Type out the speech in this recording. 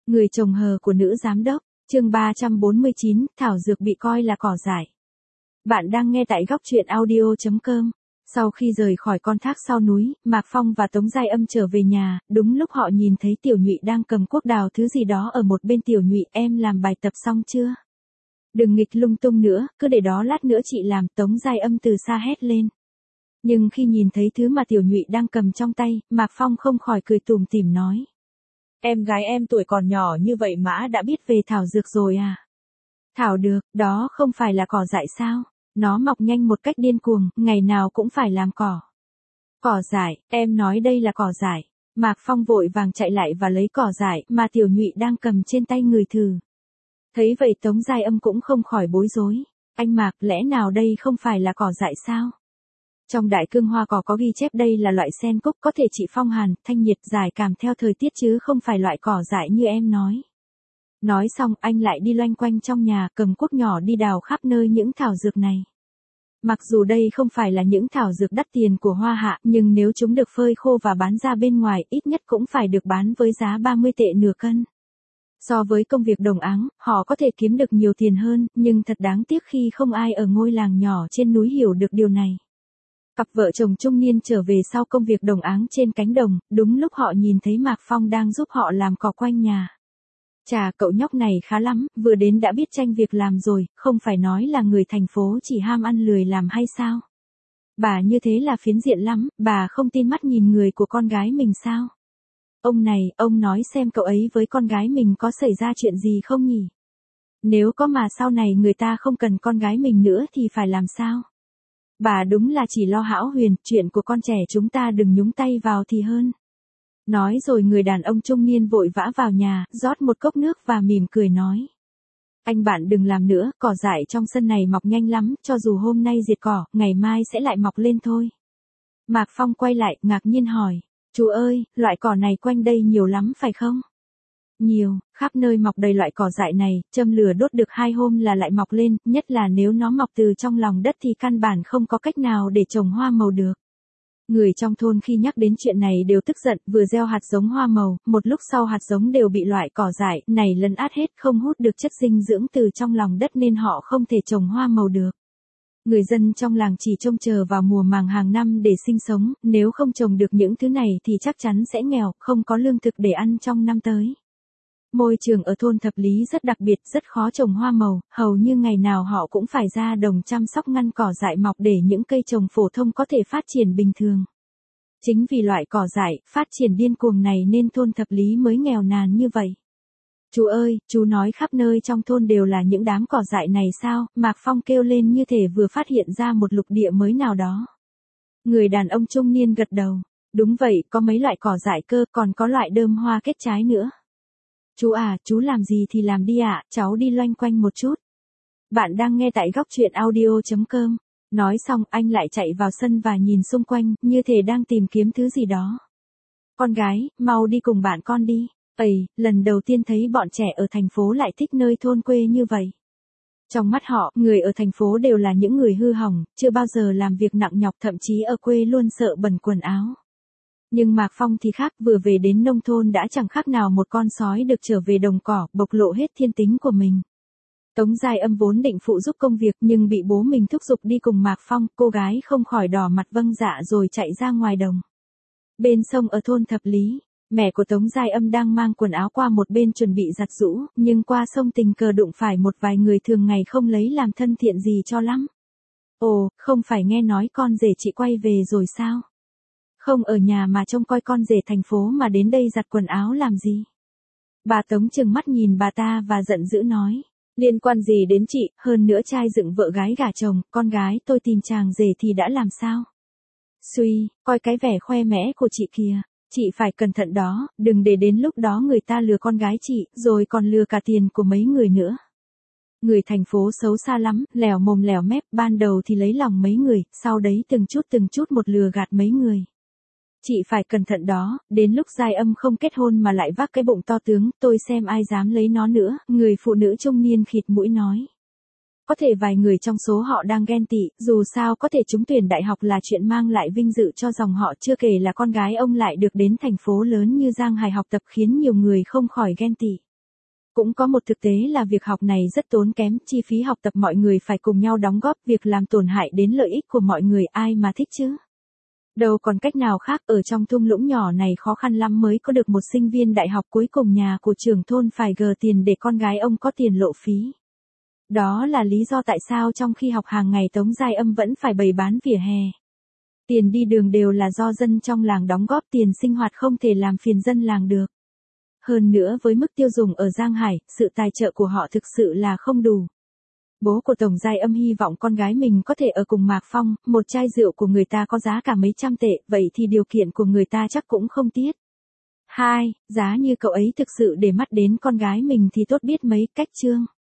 Người chồng hờ của nữ giám đốc, chương 349, thảo dược bị coi là cỏ dại. Bạn đang nghe tại góc truyện audio.com. Sau khi rời khỏi con thác sau núi, Mạc Phong và Tống Giai Âm trở về nhà, đúng lúc họ nhìn thấy Tiểu Nhụy đang cầm cuốc đào thứ gì đó ở một bên. Tiểu Nhụy, em làm bài tập xong chưa? Đừng nghịch lung tung nữa, cứ để đó lát nữa chị làm, Tống Giai Âm từ xa hét lên. Nhưng khi nhìn thấy thứ mà Tiểu Nhụy đang cầm trong tay, Mạc Phong không khỏi cười tủm tỉm nói. Em gái em tuổi còn nhỏ như vậy mà đã biết về thảo dược rồi à? Thảo được, đó không phải là cỏ dại sao? Nó mọc nhanh một cách điên cuồng, ngày nào cũng phải làm cỏ. Cỏ dại, em nói đây là cỏ dại. Mạc Phong vội vàng chạy lại và lấy cỏ dại mà Tiểu Nhụy đang cầm trên tay người thử. Thấy vậy Tống Giai Âm cũng không khỏi bối rối. Anh Mạc, lẽ nào đây không phải là cỏ dại sao? Trong Đại Cương Hoa Cỏ có ghi chép đây là loại sen cúc có thể trị phong hàn, thanh nhiệt, giải cảm theo thời tiết chứ không phải loại cỏ dại như em nói. Nói xong anh lại đi loanh quanh trong nhà cầm cuốc nhỏ đi đào khắp nơi những thảo dược này. Mặc dù đây không phải là những thảo dược đắt tiền của Hoa Hạ, nhưng nếu chúng được phơi khô và bán ra bên ngoài ít nhất cũng phải được bán với giá 30 tệ nửa cân. So với công việc đồng áng, họ có thể kiếm được nhiều tiền hơn, nhưng thật đáng tiếc khi không ai ở ngôi làng nhỏ trên núi hiểu được điều này. Cặp vợ chồng trung niên trở về sau công việc đồng áng trên cánh đồng, đúng lúc họ nhìn thấy Mạc Phong đang giúp họ làm cỏ quanh nhà. Chà, cậu nhóc này khá lắm, vừa đến đã biết tranh việc làm rồi, không phải nói là người thành phố chỉ ham ăn lười làm hay sao? Bà như thế là phiến diện lắm, bà không tin mắt nhìn người của con gái mình sao? Ông này, ông nói xem cậu ấy với con gái mình có xảy ra chuyện gì không nhỉ? Nếu có mà sau này người ta không cần con gái mình nữa thì phải làm sao? Bà đúng là chỉ lo hão huyền, chuyện của con trẻ chúng ta đừng nhúng tay vào thì hơn. Nói rồi người đàn ông trung niên vội vã vào nhà, rót một cốc nước và mỉm cười nói. Anh bạn đừng làm nữa, cỏ dại trong sân này mọc nhanh lắm, cho dù hôm nay diệt cỏ, ngày mai sẽ lại mọc lên thôi. Mạc Phong quay lại, ngạc nhiên hỏi. Chú ơi, loại cỏ này quanh đây nhiều lắm phải không? Nhiều, khắp nơi mọc đầy loại cỏ dại này, châm lửa đốt được 2 hôm là lại mọc lên, nhất là nếu nó mọc từ trong lòng đất thì căn bản không có cách nào để trồng hoa màu được. Người trong thôn khi nhắc đến chuyện này đều tức giận, vừa gieo hạt giống hoa màu, một lúc sau hạt giống đều bị loại cỏ dại này lấn át hết, không hút được chất dinh dưỡng từ trong lòng đất nên họ không thể trồng hoa màu được. Người dân trong làng chỉ trông chờ vào mùa màng hàng năm để sinh sống, nếu không trồng được những thứ này thì chắc chắn sẽ nghèo, không có lương thực để ăn trong năm tới. Môi trường ở thôn Thập Lý rất đặc biệt, rất khó trồng hoa màu, hầu như ngày nào họ cũng phải ra đồng chăm sóc ngăn cỏ dại mọc để những cây trồng phổ thông có thể phát triển bình thường. Chính vì loại cỏ dại, phát triển điên cuồng này nên thôn Thập Lý mới nghèo nàn như vậy. Chú ơi, chú nói khắp nơi trong thôn đều là những đám cỏ dại này sao? Mạc Phong kêu lên như thể vừa phát hiện ra một lục địa mới nào đó. Người đàn ông trung niên gật đầu. Đúng vậy, có mấy loại cỏ dại cơ, còn có loại đơm hoa kết trái nữa. Chú à, chú làm gì thì làm đi ạ, cháu đi loanh quanh một chút. Bạn đang nghe tại góc truyện audio.com. Nói xong anh lại chạy vào sân và nhìn xung quanh, như thể đang tìm kiếm thứ gì đó. Con gái, mau đi cùng bạn con đi. Ây, lần đầu tiên thấy bọn trẻ ở thành phố lại thích nơi thôn quê như vậy. Trong mắt họ, người ở thành phố đều là những người hư hỏng, chưa bao giờ làm việc nặng nhọc, thậm chí ở quê luôn sợ bẩn quần áo. Nhưng Mạc Phong thì khác, vừa về đến nông thôn đã chẳng khác nào một con sói được trở về đồng cỏ, bộc lộ hết thiên tính của mình. Tống Giai Âm vốn định phụ giúp công việc nhưng bị bố mình thúc giục đi cùng Mạc Phong, cô gái không khỏi đỏ mặt vâng dạ rồi chạy ra ngoài đồng. Bên sông ở thôn Thập Lý, mẹ của Tống Giai Âm đang mang quần áo qua một bên chuẩn bị giặt giũ, nhưng qua sông tình cờ đụng phải một vài người thường ngày không lấy làm thân thiện gì cho lắm. Ồ, không phải nghe nói con rể chị quay về rồi sao? Không ở nhà mà trông coi con rể thành phố mà đến đây giặt quần áo làm gì? Bà Tống trừng mắt nhìn bà ta và giận dữ nói. Liên quan gì đến chị, hơn nữa trai dựng vợ gái gả chồng, con gái tôi tìm chàng rể thì đã làm sao? Suy, coi cái vẻ khoe mẽ của chị kìa. Chị phải cẩn thận đó, đừng để đến lúc đó người ta lừa con gái chị, rồi còn lừa cả tiền của mấy người nữa. Người thành phố xấu xa lắm, lèo mồm lèo mép, ban đầu thì lấy lòng mấy người, sau đấy từng chút một lừa gạt mấy người. Chị phải cẩn thận đó, đến lúc Giai Âm không kết hôn mà lại vác cái bụng to tướng, tôi xem ai dám lấy nó nữa, người phụ nữ trung niên khịt mũi nói. Có thể vài người trong số họ đang ghen tị, dù sao có thể trúng tuyển đại học là chuyện mang lại vinh dự cho dòng họ, chưa kể là con gái ông lại được đến thành phố lớn như Giang Hải học tập khiến nhiều người không khỏi ghen tị. Cũng có một thực tế là việc học này rất tốn kém, chi phí học tập mọi người phải cùng nhau đóng góp, việc làm tổn hại đến lợi ích của mọi người ai mà thích chứ. Đâu còn cách nào khác, ở trong thung lũng nhỏ này khó khăn lắm mới có được một sinh viên đại học, cuối cùng nhà của trưởng thôn phải gờ tiền để con gái ông có tiền lộ phí. Đó là lý do tại sao trong khi học hàng ngày Tống Giai Âm vẫn phải bày bán vỉa hè. Tiền đi đường đều là do dân trong làng đóng góp, tiền sinh hoạt không thể làm phiền dân làng được. Hơn nữa với mức tiêu dùng ở Giang Hải, sự tài trợ của họ thực sự là không đủ. Bố của Tống Giai Âm hy vọng con gái mình có thể ở cùng Mạc Phong, một chai rượu của người ta có giá cả mấy trăm tệ, vậy thì điều kiện của người ta chắc cũng không tiếc. 2. Giá như cậu ấy thực sự để mắt đến con gái mình thì tốt biết mấy. Cách chương